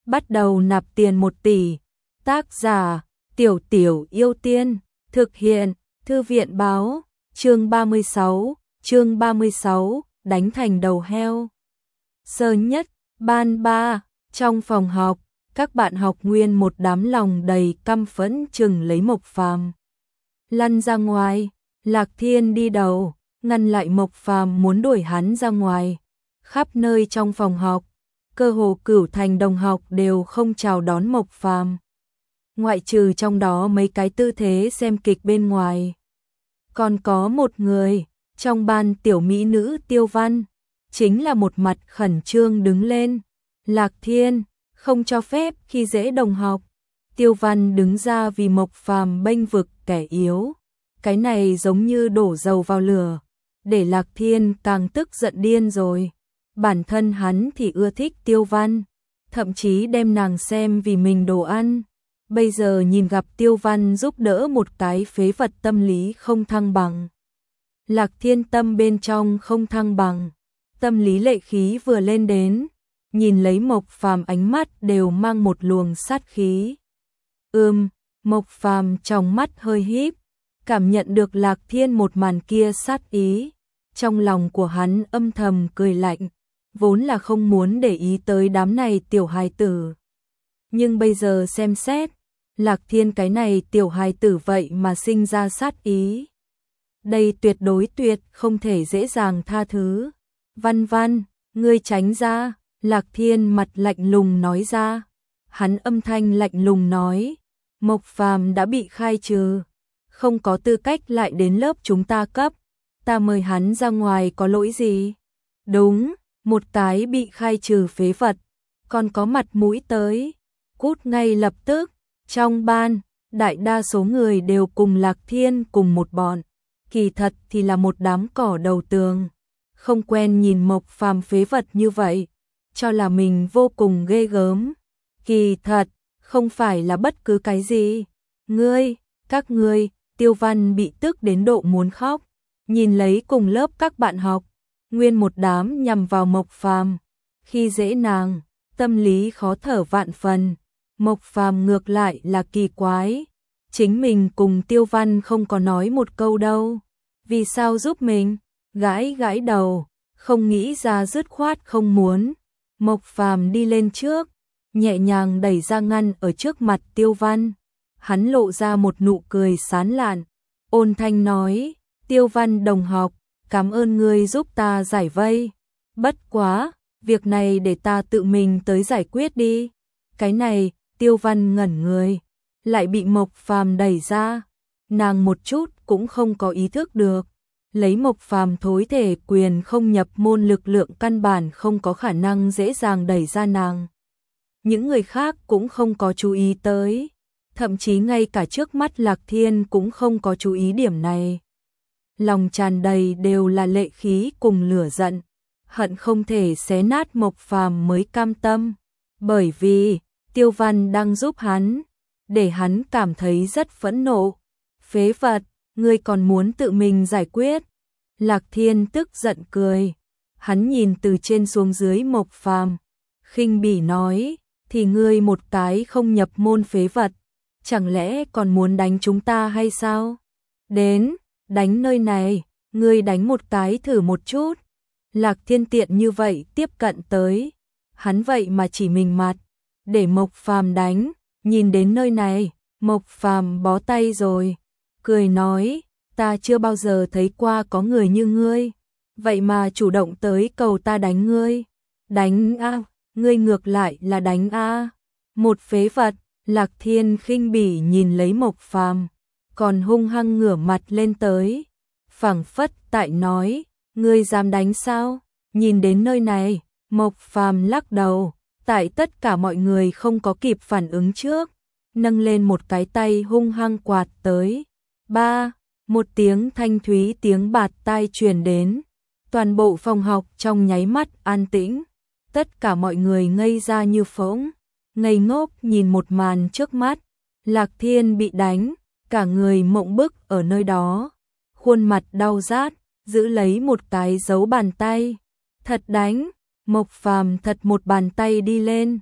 bắt đầu nạp tiền 1 tỷ. Tác giả, Tiểu Tiểu Yêu Tiên, thực hiện, Thư viện báo, chương 36, đánh thành đầu heo. Sơ nhất, ban 3, trong phòng học, các bạn học nguyên một đám lòng đầy căm phẫn chừng lấy Mộc Phàm. Lăn ra ngoài, Lạc Thiên đi đầu, ngăn lại Mộc Phàm muốn đuổi hắn ra ngoài. Khắp nơi trong phòng học, cơ hồ cửu thành đồng học đều không chào đón Mộc Phàm. Ngoại trừ trong đó mấy cái tư thế xem kịch bên ngoài. Còn có một người, trong ban tiểu mỹ nữ Tiêu Văn, chính là một mặt khẩn trương đứng lên. Lạc Thiên, không cho phép khi dễ đồng học. Tiêu Văn đứng ra vì Mộc Phàm bênh vực kẻ yếu. Cái này giống như đổ dầu vào lửa, để Lạc Thiên càng tức giận điên rồi. Bản thân hắn thì ưa thích Tiêu Văn, thậm chí đem nàng xem vì mình đồ ăn. Bây giờ nhìn gặp Tiêu Văn giúp đỡ một cái phế vật tâm lý không thăng bằng. Lạc Thiên tâm bên trong không thăng bằng, tâm lý lệ khí vừa lên đến, nhìn lấy Mộc Phàm ánh mắt đều mang một luồng sát khí. Mộc Phàm trong mắt hơi híp, cảm nhận được Lạc Thiên một màn kia sát ý, trong lòng của hắn âm thầm cười lạnh, vốn là không muốn để ý tới đám này tiểu hài tử. Nhưng bây giờ xem xét, Lạc Thiên cái này tiểu hài tử vậy mà sinh ra sát ý. Đây tuyệt đối không thể dễ dàng tha thứ. Văn Văn, ngươi tránh ra, Lạc Thiên mặt lạnh lùng nói ra. Hắn âm thanh lạnh lùng nói, Mộc Phàm đã bị khai trừ, không có tư cách lại đến lớp chúng ta cấp, ta mời hắn ra ngoài có lỗi gì? Đúng, một cái bị khai trừ phế vật, còn có mặt mũi tới, cút ngay lập tức. Trong ban, đại đa số người đều cùng Lạc Thiên cùng một bọn, kỳ thật thì là một đám cỏ đầu tường, không quen nhìn Mộc Phàm phế vật như vậy, cho là mình vô cùng ghê gớm. Kỳ thật, không phải là bất cứ cái gì. Các ngươi, Tiêu Văn bị tức đến độ muốn khóc, nhìn lấy cùng lớp các bạn học, nguyên một đám nhằm vào Mộc Phàm, khi dễ nàng, tâm lý khó thở vạn phần. Mộc Phàm ngược lại là kỳ quái, chính mình cùng Tiêu Văn không có nói một câu đâu, vì sao giúp mình? Gãi đầu, không nghĩ ra dứt khoát không muốn. Mộc Phàm đi lên trước, nhẹ nhàng đẩy ra ngăn ở trước mặt Tiêu Văn. Hắn lộ ra một nụ cười sán lạn, ôn thanh nói, Tiêu Văn đồng học, cảm ơn ngươi giúp ta giải vây. Bất quá, việc này để ta tự mình tới giải quyết đi. Cái này, Tiêu Văn ngẩn người, lại bị Mộc Phàm đẩy ra. Nàng một chút cũng không có ý thức được, lấy Mộc Phàm thối thể quyền không nhập môn lực lượng căn bản không có khả năng dễ dàng đẩy ra nàng. Những người khác cũng không có chú ý tới, thậm chí ngay cả trước mắt Lạc Thiên cũng không có chú ý điểm này. Lòng tràn đầy đều là lệ khí cùng lửa giận, hận không thể xé nát Mộc Phàm mới cam tâm, bởi vì Tiêu Văn đang giúp hắn, để hắn cảm thấy rất phẫn nộ. Phế vật, ngươi còn muốn tự mình giải quyết? Lạc Thiên tức giận cười, hắn nhìn từ trên xuống dưới Mộc Phàm, khinh bỉ nói, thì ngươi một cái không nhập môn phế vật, chẳng lẽ còn muốn đánh chúng ta hay sao? Đến, đánh nơi này, ngươi đánh một cái thử một chút. Lạc Thiên tiện như vậy tiếp cận tới, hắn vậy mà chỉ mình mặt, để Mộc Phàm đánh. Nhìn đến nơi này, Mộc Phàm bó tay rồi, cười nói, ta chưa bao giờ thấy qua có người như ngươi, vậy mà chủ động tới cầu ta đánh ngươi. Đánh a, ngươi ngược lại là đánh a. Một phế vật. Lạc Thiên khinh bỉ nhìn lấy Mộc Phàm, còn hung hăng ngửa mặt lên tới, phảng phất tại nói, ngươi dám đánh sao? Nhìn đến nơi này, Mộc Phàm lắc đầu, tại tất cả mọi người không có kịp phản ứng trước, nâng lên một cái tay hung hăng quạt tới. Một tiếng thanh thúy tiếng bạt tai truyền đến, toàn bộ phòng học trong nháy mắt an tĩnh, tất cả mọi người ngây ra như phỗng, ngây ngốc nhìn một màn trước mắt. Lạc Thiên bị đánh, cả người mộng bức ở nơi đó, khuôn mặt đau rát, giữ lấy một cái dấu bàn tay. Thật đánh, Mộc Phàm thật một bàn tay đi lên,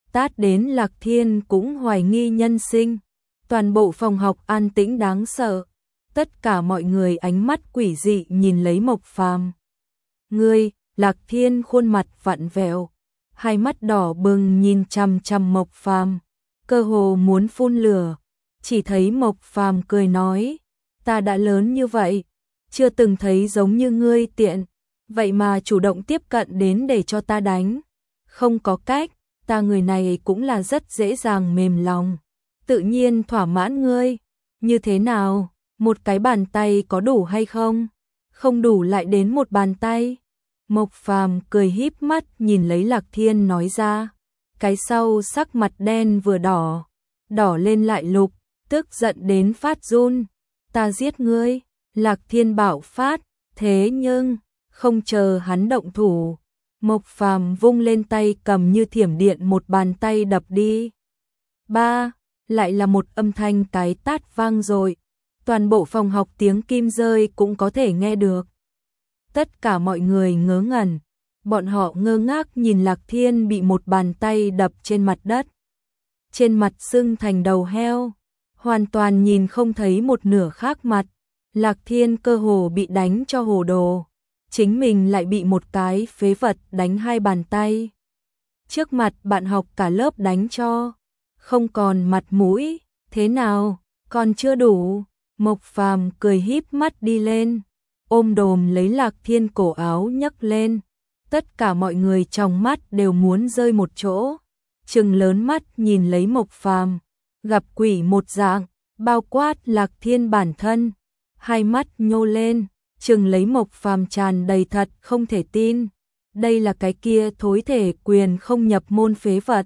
tát đến Lạc Thiên cũng hoài nghi nhân sinh. Toàn bộ phòng học an tĩnh đáng sợ. Tất cả mọi người ánh mắt quỷ dị nhìn lấy Mộc Phàm. Ngươi, Lạc Thiên khuôn mặt vặn vẹo, hai mắt đỏ bừng nhìn chằm chằm Mộc Phàm, cơ hồ muốn phun lửa. Chỉ thấy Mộc Phàm cười nói, ta đã lớn như vậy, chưa từng thấy giống như ngươi tiện, vậy mà chủ động tiếp cận đến để cho ta đánh. Không có cách, ta người này cũng là rất dễ dàng mềm lòng, tự nhiên thỏa mãn ngươi. Như thế nào, một cái bàn tay có đủ hay không? Không đủ lại đến một bàn tay. Mộc Phàm cười híp mắt nhìn lấy Lạc Thiên nói ra. Cái sau sắc mặt đen vừa đỏ, đỏ lên lại lục, tức giận đến phát run. Ta giết ngươi. Lạc Thiên bạo phát, thế nhưng không chờ hắn động thủ, Mộc Phàm vung lên tay cầm như thiểm điện một bàn tay đập đi. Ba, lại là một âm thanh cái tát vang dội. Toàn bộ phòng học tiếng kim rơi cũng có thể nghe được. Tất cả mọi người ngớ ngẩn, bọn họ ngơ ngác nhìn Lạc Thiên bị một bàn tay đập trên mặt đất. Trên mặt sưng thành đầu heo, hoàn toàn nhìn không thấy một nửa khác mặt. Lạc Thiên cơ hồ bị đánh cho hồ đồ, chính mình lại bị một cái phế vật đánh hai bàn tay. Trước mặt bạn học cả lớp đánh cho, không còn mặt mũi, thế nào, còn chưa đủ. Mộc Phàm cười híp mắt đi lên, ôm đồm lấy Lạc Thiên cổ áo nhấc lên. Tất cả mọi người trong mắt đều muốn rơi một chỗ, trừng lớn mắt nhìn lấy Mộc Phàm, gặp quỷ một dạng, bao quát Lạc Thiên bản thân. Hai mắt nhô lên, trừng lấy Mộc Phàm tràn đầy thật không thể tin. Đây là cái kia thối thể quyền không nhập môn phế vật.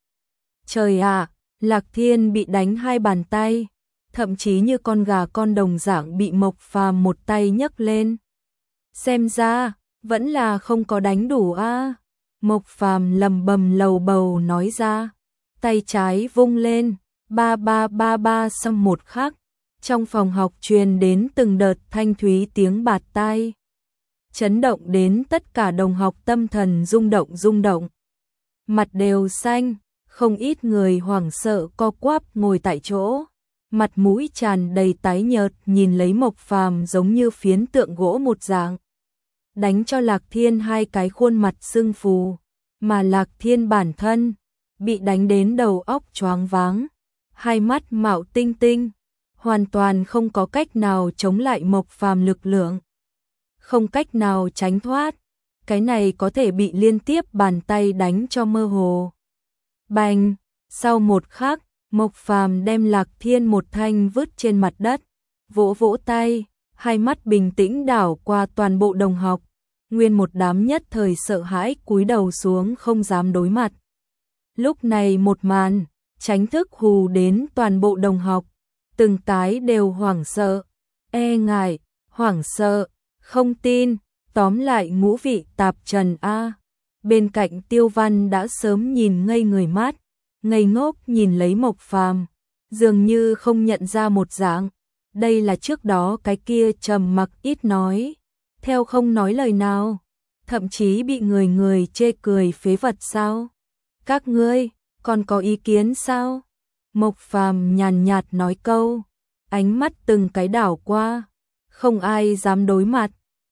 Trời ạ, Lạc Thiên bị đánh hai bàn tay, thậm chí như con gà con đồng dạng bị Mộc Phàm một tay nhấc lên. Xem ra, vẫn là không có đánh đủ a. Mộc Phàm lầm bầm lầu bầu nói ra, tay trái vung lên, ba ba ba ba xong một khắc. Trong phòng học truyền đến từng đợt thanh thúy tiếng bạt tai, chấn động đến tất cả đồng học tâm thần rung động. Mặt đều xanh, không ít người hoảng sợ co quắp ngồi tại chỗ, mặt mũi tràn đầy tái nhợt nhìn lấy Mộc Phàm giống như phiến tượng gỗ một dạng. Đánh cho Lạc Thiên hai cái khuôn mặt sưng phù, mà Lạc Thiên bản thân bị đánh đến đầu óc choáng váng, hai mắt mạo tinh tinh, hoàn toàn không có cách nào chống lại Mộc Phàm lực lượng, không cách nào tránh thoát. Cái này có thể bị liên tiếp bàn tay đánh cho mơ hồ. Bành, sau một khắc, Mộc Phàm đem Lạc Thiên một thanh vứt trên mặt đất, vỗ vỗ tay, hai mắt bình tĩnh đảo qua toàn bộ đồng học, nguyên một đám nhất thời sợ hãi cúi đầu xuống không dám đối mặt. Lúc này một màn, tránh thức hù đến toàn bộ đồng học, từng cái đều hoảng sợ, e ngại, hoảng sợ, không tin, tóm lại ngũ vị tạp trần a. Bên cạnh Tiêu Văn đã sớm nhìn ngây người mát, ngây ngốc nhìn lấy Mộc Phàm, dường như không nhận ra một dạng. Đây là trước đó cái kia trầm mặc ít nói, theo không nói lời nào, thậm chí bị người chê cười phế vật sao? Các ngươi còn có ý kiến sao? Mộc Phàm nhàn nhạt nói câu, ánh mắt từng cái đảo qua, không ai dám đối mặt.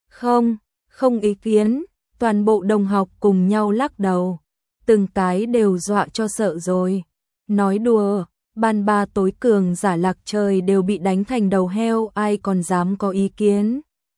Không ý kiến. Toàn bộ đồng học cùng nhau lắc đầu, từng cái đều dọa cho sợ rồi. Nói đùa, ban ba tối cường giả Lạc Trời đều bị đánh thành đầu heo, ai còn dám có ý kiến?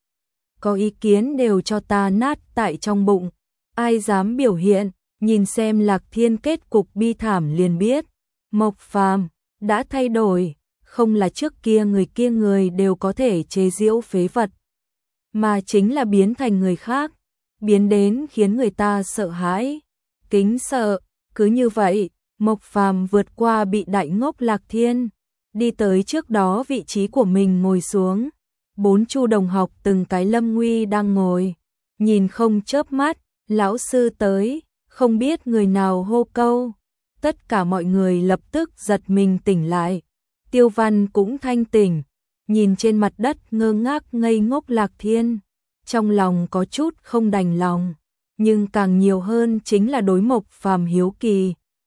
Có ý kiến đều cho ta nát tại trong bụng, ai dám biểu hiện, nhìn xem Lạc Thiên kết cục bi thảm liền biết. Mộc Phàm đã thay đổi, không là trước kia người đều có thể chế giễu phế vật, mà chính là biến thành người khác, biến đến khiến người ta sợ hãi, kính sợ. Cứ như vậy, Mộc Phàm vượt qua bị đại ngốc Lạc Thiên, đi tới trước đó vị trí của mình ngồi xuống. Bốn chu đồng học từng cái lâm nguy đang ngồi, nhìn không chớp mắt, lão sư tới, không biết người nào hô câu. Tất cả mọi người lập tức giật mình tỉnh lại. Tiêu Văn cũng thanh tỉnh, nhìn trên mặt đất ngơ ngác ngây ngốc Lạc Thiên, trong lòng có chút không đành lòng, nhưng càng nhiều hơn chính là đối Mộc Phàm hiếu kỳ.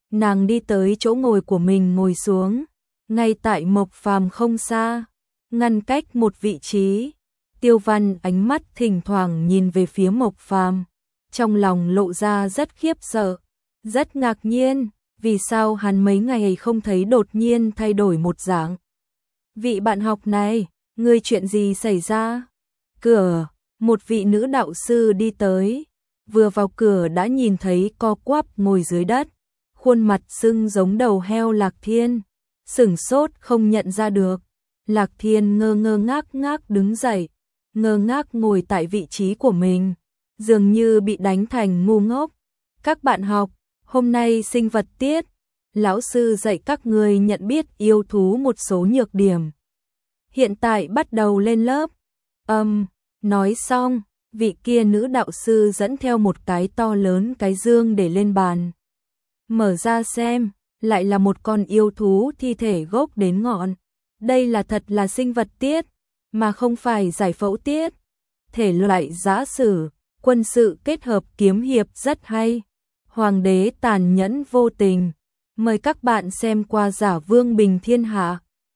Nàng đi tới chỗ ngồi của mình ngồi xuống, ngay tại Mộc Phàm không xa, ngăn cách một vị trí. Tiêu Văn ánh mắt thỉnh thoảng nhìn về phía Mộc Phàm, trong lòng lộ ra rất khiếp sợ, rất ngạc nhiên, vì sao hắn mấy ngày không thấy đột nhiên thay đổi một dạng. Vị bạn học này, ngươi chuyện gì xảy ra? Cửa, một vị nữ đạo sư đi tới, vừa vào cửa đã nhìn thấy co quắp ngồi dưới đất, khuôn mặt sưng giống đầu heo Lạc Thiên, sửng sốt không nhận ra được. Lạc Thiên ngơ ngơ ngác ngác đứng dậy, ngơ ngác ngồi tại vị trí của mình, dường như bị đánh thành ngu ngốc. Các bạn học, hôm nay sinh vật tiết, lão sư dạy các người nhận biết yêu thú một số nhược điểm. Hiện tại bắt đầu lên lớp. Nói xong, vị kia nữ đạo sư dẫn theo một cái to lớn cái dương để lên bàn. Mở ra xem, lại là một con yêu thú thi thể gốc đến ngọn. Đây là thật là sinh vật tiết, mà không phải giải phẫu tiết. Thể loại giã sử, quân sự kết hợp kiếm hiệp rất hay. Hoàng đế tàn nhẫn vô tình. Mời các bạn xem qua Giả Vương Bình Thiên Hạ.